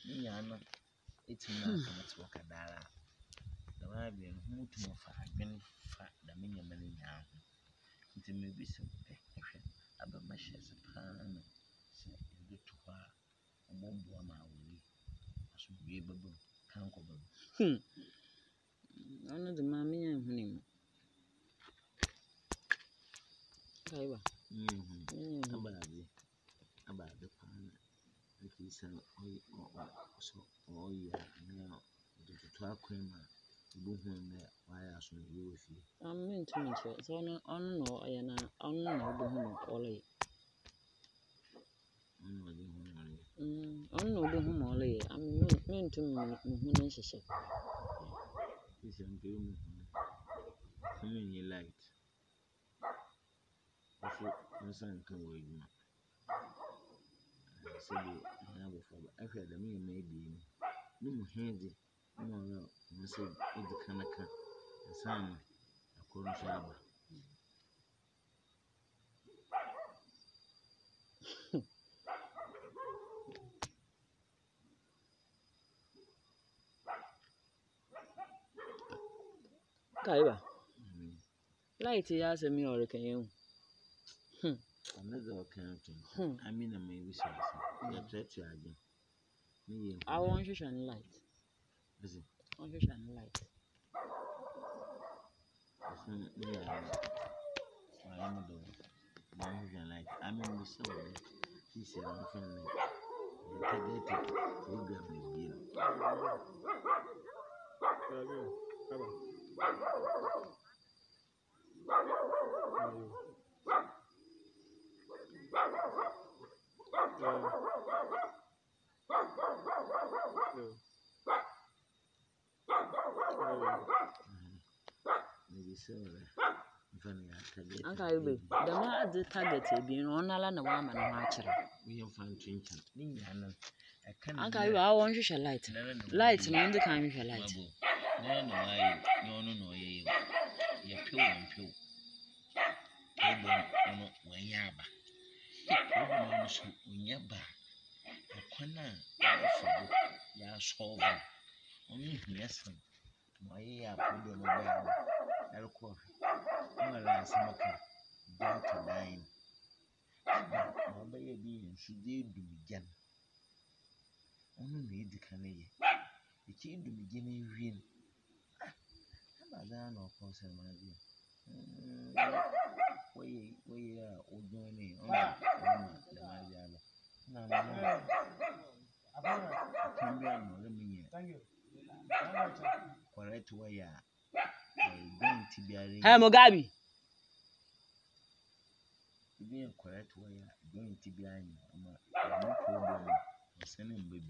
Niano, it's not so much Wakadara. The Arabian who to more fat, been fat, the minion now. It may be some about my shares of pan, say, good to her, a bomb woman will be able to conquer. Ono the mammy and him. About the pan, if he said, oh, yeah, now the 12 creamer, moving there, why I should be with you. I'm meant to meet you. So on no, I am on no, only. On no, only. I'm meant to meet you. It's a game. You light. My son can wait. I have I heard the me maybe no handy. No, I said, it's the Kanaka, the son, a corn shaba. Kaiba. Light has a me or can you? Another accounting. I mean, I may wish I said, again. I want you shine light. Is it? I want you shine light. I am a dog. My light. I mean, we saw it. He said, I'm friendly. The program is here. Maybe so. Uncle, the man the target being on a land of woman and watcher. We have found Chinchon. Uncle, I want you shall light. Light and the kind of light. No, you're pure and pure. When yaba. When yaba. A corner, ya solve. Only yes, my problem about El Coffee. I'm down to 9. My baby should do begin. Only need the canary. The kid to begin in real. I'm a no concern, my dear. We are all joining on the Mariana. No, can be on correct way. Going to be a Hey, Mugabe. being correct way. Going to be a no problem. Sending baby.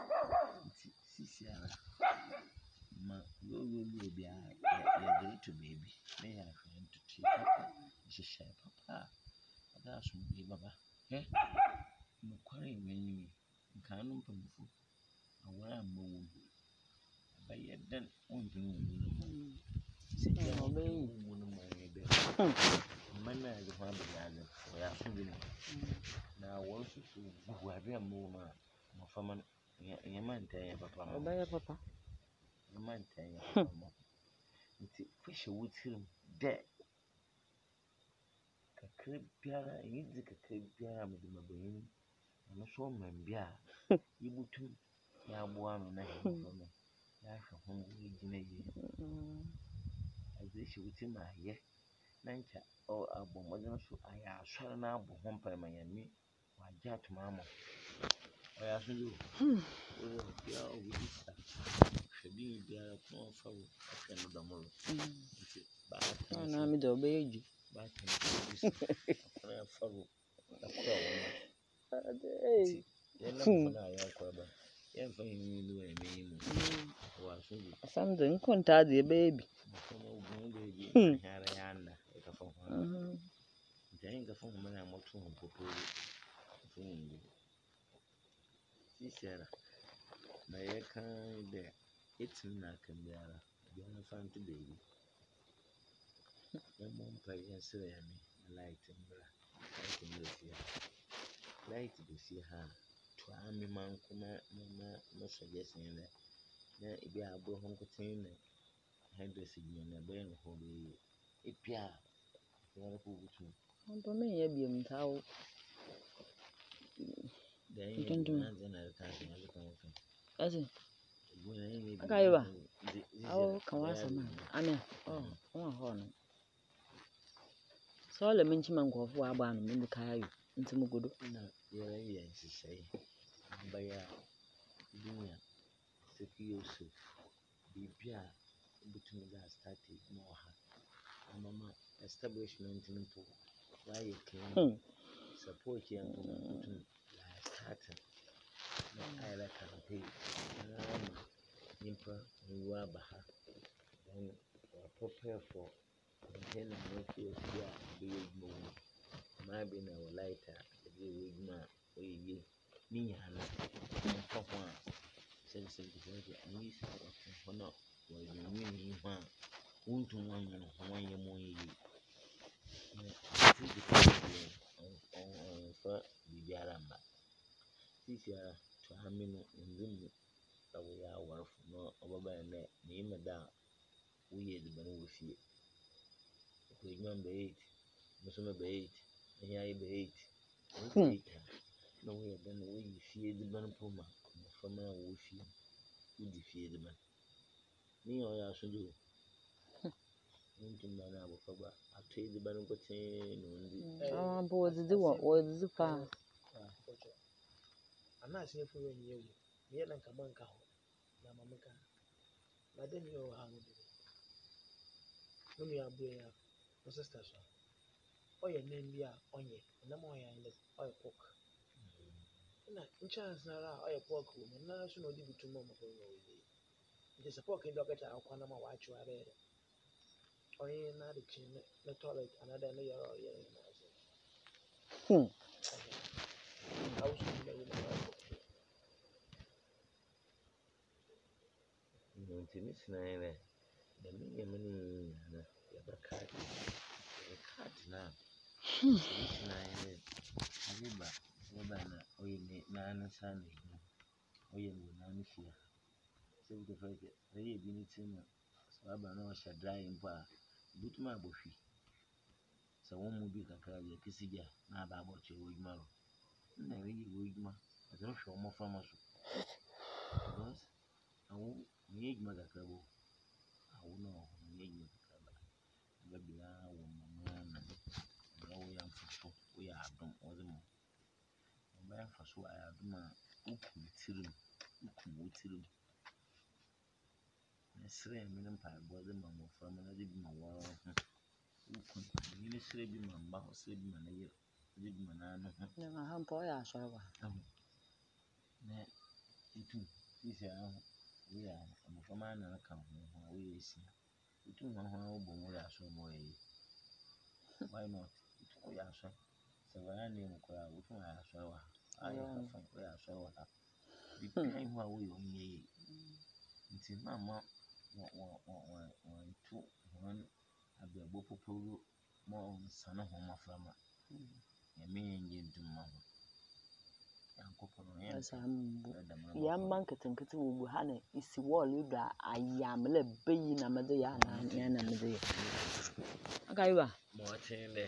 Ma will be a great baby. They are trying to take papa. She said, Papa, that's me, Baba. Eh? No quarry when you can't open food. I wear a moon. By yet then, won't you know? See, I'll be one of my bed. Mana is one of the other. We are feeling now. Once you have a moon, my family, your man, Papa. Obey Papa. Your man, Papa. Fish would him dead. Kakri biara yidzi kakri biara me ma bayin no so man bia yibutu ya aboa no na he so no ya hwe ho wo gina yi azishi wuti ma ye na ncha o abomo no so aya asore na abo ho mpa ma yami wa ja tuma mo o ya so do o ya o wuti sa shebi biara ko fa wo afẹ no damoro ba ta na mi do be eju ba ta na fa wo akwa something contact the baby. Light to see her. To army man, no suggestion that if you are broken contain hairdressing na be no ho be epia you go to But me, yeah, be a cow. then You you can do. and I can't As in, when I okay, you are. this Oh, come on, some. I mean, oh, horn. So let me chim and go for a ban in the car into Mugudu. no yeah she say by dunia secure so bibia between that started more mama establishment nimpo why you can support you and put starting I like campaign nimpa nwa baha then prepare for then no feel fear be more my be na lighter the wigma we ni yana nimpa ho a sense the and use ho no we ni ho a wontu wan no ho wan ye mo ye on for bibiara mba sisia to hamino nzimu we are worth no over na me da we the ban we fie we number 8 muso number 8 here be 8 no we dan we fie the ban poma from na we fie we di fie the ban ni o ya so do nti na na bo fa ba atwe the ban ko tin no ndi But was the far. Ana se for when you me na nka manka ho na mamaka na dem yo ha no bi no me abu ya no sister so oye nem bia onye na mo ya nle oye pork na chance na ra oye pork wo me na so no di bitu mo mo ko no we nti se pork ndo ka ta akwa na ma wa achu are oye na de chin na toilet another no ya oye na so house no me na nti ni sinaire da me ye mani na ya ba card na sinaire abiba oba na oye ni na na sana oye ni na ni fia se bi fa ke oye bi ni tin so aba na o sha dry mpo a butuma abohwi se won mu bi kakra ya kisija na ba bo che wo jumaro na we yi wo juma e do hwe o mo fa maso because awu ni juma kakra bo awu no ni juma kakra ba bia wo mama na wo ya mfo wo ya adom wo de mo ba ya faso ya adom a ukun tirim na sire mi na pa bo de mo fa ma na de bi ma wo ukun ni sire bi ma mba sire bi ma na ye de bi ma na no Na hampo ya shawa. na itu isi ahụ we ya mo fa ma na ka ho we esi itu ho ho bo mo ya so mo ye why not itu ko ya so se wa na ni mo ko ya wo tun ya so wa ai ka fa ko ya so wa bi pai ho a wo yo nye nti mama wo tu won abebo poporo mo sana ho maframa ya me nje nduma ho yankopon ya Ya man ketenkete wo bu ha na isi wall do ayamle bayi na mede ya na mede aka yiba mo tende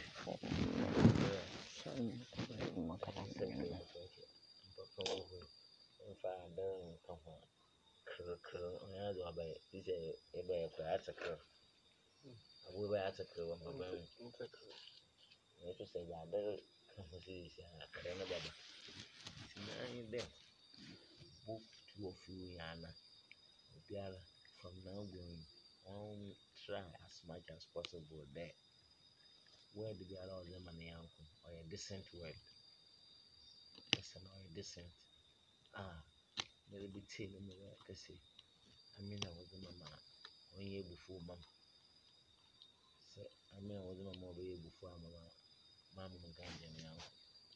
ya do ba ise e ba ya kwa atakro abu ba atakro wa ba ne to se ya da kan ho si ya ka na baba tinani de book to of you yana biara from now going try as much as possible there where the biara of them and yanko or a decent word listen or a decent little bit tea in the way to see I mean I was a mama when you before mom say I mean I was a mama before mama ganja yanko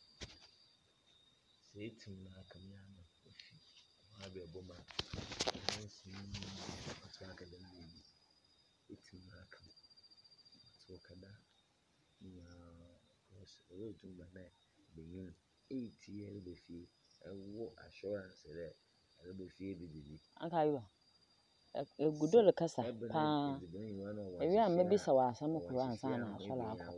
say it to me na come yana I be a woman it's like a baby it's like so kada na cause we do na be yin 8 years be fi wo assurance there Araba fie bi didi. Anka ayiwa. Egudo le kasa pa. Ewi a mebisa wa asam kuro ansa na asọla akọ.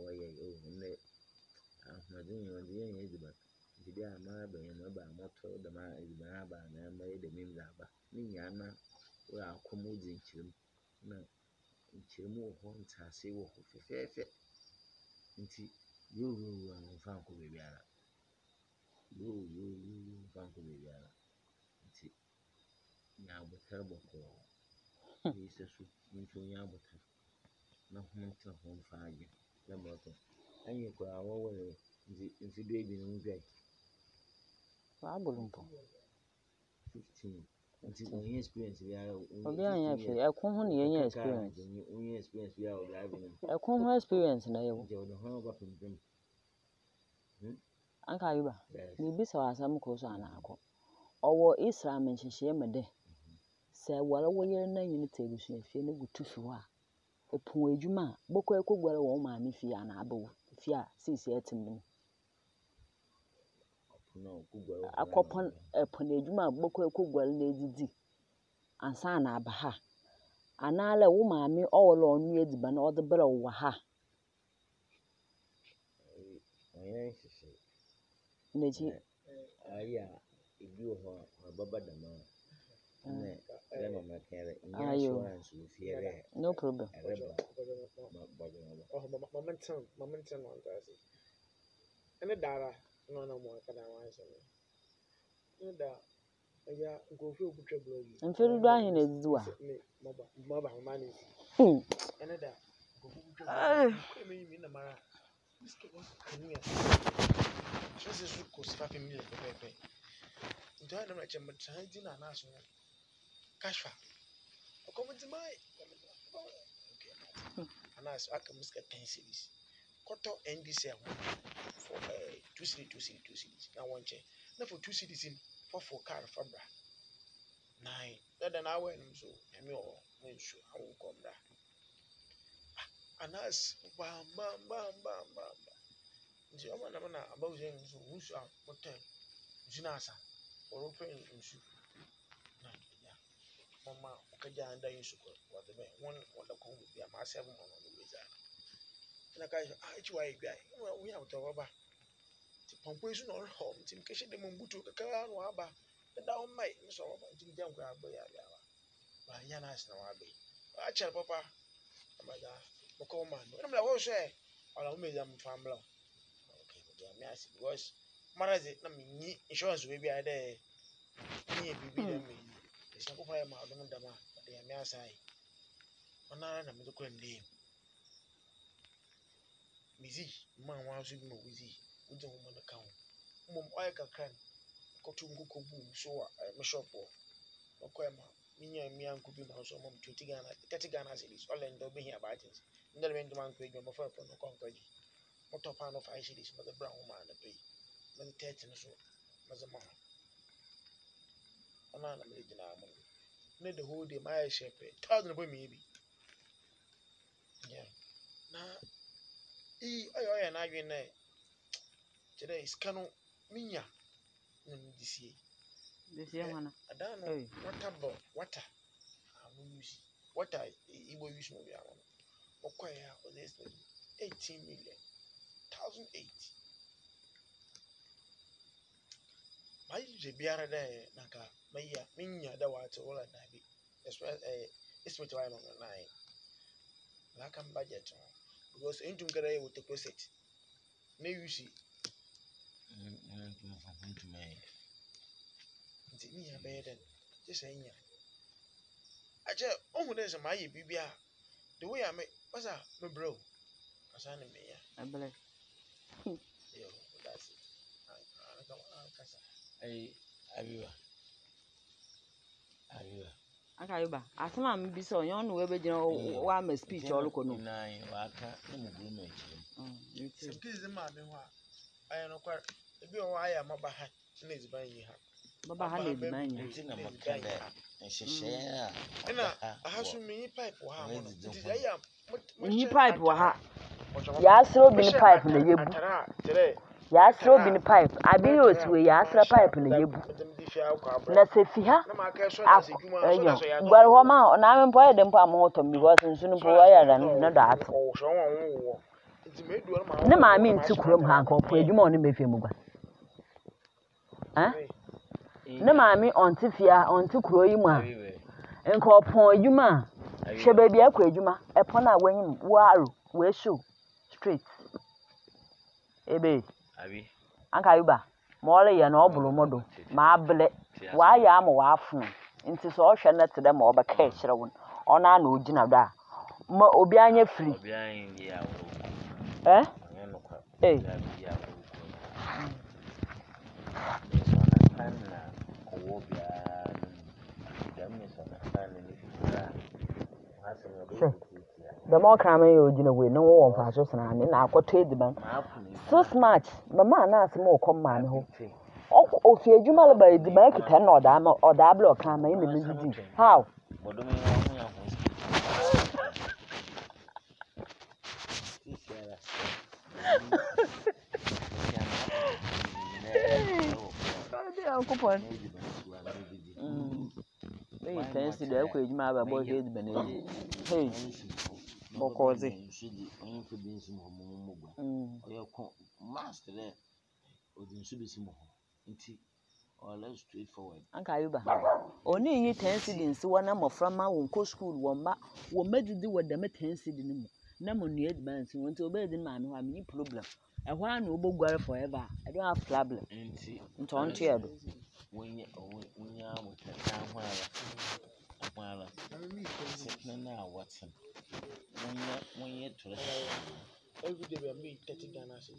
Ahmadin yo de yen ediba. Didi ama ba yen ba moto da ma ediba aba na ma ye de mim da ba. Ni nyana wo akomo di nkirim. Na nkirim wo ho ntase wo ho fefefe. Nti yo fa nko bebi ara. Yo fa nko bebi ara. Nti nya abotar boko. Ni sesu nti nya abotar. Na ho nta ho fa age. Na moto. Anyi ko awo wo nti do ebi no gbe. Wa bulumpo. 15. Nti onye experience bi ara. Obi anya fe ekun ho ne yenye experience. Onye experience bi ara driving. Ekun ho experience na yewo. Je wo ho ba pim. Anka ayiba. Ni bisa wa asam kuro so ana akọ. Owo Islam nhyehyɛ mede. Se wala woyere na nyine tebusu afie ne gutu fi ho a. Epon adwuma bokọ ekogware wo ma me fi ana abawo. Fi a sisi etim no. No kugware. Akọpon epon adwuma bokọ ekogware na edidi. Ansa na aba ha. Anale wo ma me owolo onu ediba na ode bere wo ha. Onye nhyehyɛ. Neji Aya ebi wo ho ababa dama. Ne mama kere ayo insurance wo fiere. no problem. Momentum on that. And dara no more kada wan se. And da ya go fi obutwa blog. Mfelu do ahin na ediwa. Maba mani. And da go fi obutwa blog. Me na mara. Miske was kanya. Just as you cost 5 million pepe. Nto na na chamba tsanji na na so. Kashfa. Okomenti mai. Okay. Anas aka miska 10 series. Koto NDC for 2 series. Na one chair. Na for 2 series in for car fabra. 9. That na when so me o when sure I will come bra. Anas bam. Nti o na about saying so who so hotel. Jinasa or open nsu. Na ya. Mama okaja anda nsu ko whatever one the come be am 7 on the way there. Na kai HY guy we have to baba. Ti pompo isu no home ti mkeshe de mbutu kakara no aba. Da on mai so baba ti jam kwa agba ya ya. Ba ya na asna wa be. A chere papa. Amaga moko man. Na me la wo share. Ala me jam family. Okay, me ask because marazi na me insurance we be there. Ni bibi dem me. Esa ko fa ya ma odom dama. De me asai. Ona na me ko ndem. Mizi man wan so bi mo wizi. Ujo mo na kan. Mom oil kakran. Kotu nguko bu so me shop o. Okoy ma minya mi anku bi ma so mom 20 Ghana 30 Ghana series all end be here about it. Ndele me ndman ko edwo mo fa po no konkaji. Mo top an of 5 series mo the brown man na pay. Me 30 no so mo za ma. Ona na me gina mo. Ne the whole day my shape 1000 boy me bi. Yeah. Na ayo na adwen na kire iskano minya ndisi This year wana. Adano water we use water Igbo use mo bia mo okoya on this 18 million 1008 mai je biara da naka maiya minya da wato wala da bi especially why no 9 la kan budget because entum kara e with the closet na use nti ni ya beden je say nya aje ohun dey say my bibia the way I me what's that me bro asa na me ya Abele. yo that's it kasa Abiba. Anka ayiba. Asema me bisa onye onu we be gina wa ma speech oluko no. Nine waka na mu guru me chiri. some kids ma me ho a ayi no kwar ebi o wa ya maba ha na eziban yi ha Baba ha na ediman nya. Nti na makanda nhyehyɛ a na aha so me pipe wa ha mo no nti ayi Ni pipe wa ha. Ya asro bi ni pipe na yebu. Atara tere Yasro bin pipe. Abi oswe yasra pipe na yebu. Na se fi ha. Gwar ho ma na me mpo de mpo amoto because nsu no po ya da no do ato. Ne ma mi nti kurom ha nko po adwuma oni mefie mu gwa. Ne ma mi onti fia onti kuro yi mu a. Nko pon adwuma. Hwe ba bia kwa adwuma. Epo na wanyim waru we show straight. Ebe. Abi. Anka yuba. Ma ole ye na obulu modo. Ma able. Wa ya ma wa afun. Nti so ohwe na te dem oba ka kire won. Ona na ogina do a. Ma obi anya free. Obi anya ya wo. Eh? The more crime you we no one for us and I got trade man. So smart, Mamma na more come man ho. Oh, if you mal by the market or dam or double or come in the music. How? Hey, fancy the equage my boy head beneath. Hey, Bokozi. Master there, or the Subisimo. Or less straightforward. Uncle Yuba. Only ye 10 cedins, one number from my own co school, one made to do what the 10 cedin. No one near the man, so went to obey the man who have any problem. And one will go forever. I don't have problem. And on tear. When you are with a town while sitting now, Watson. When you're to every day we are made 30 Ghana cedis.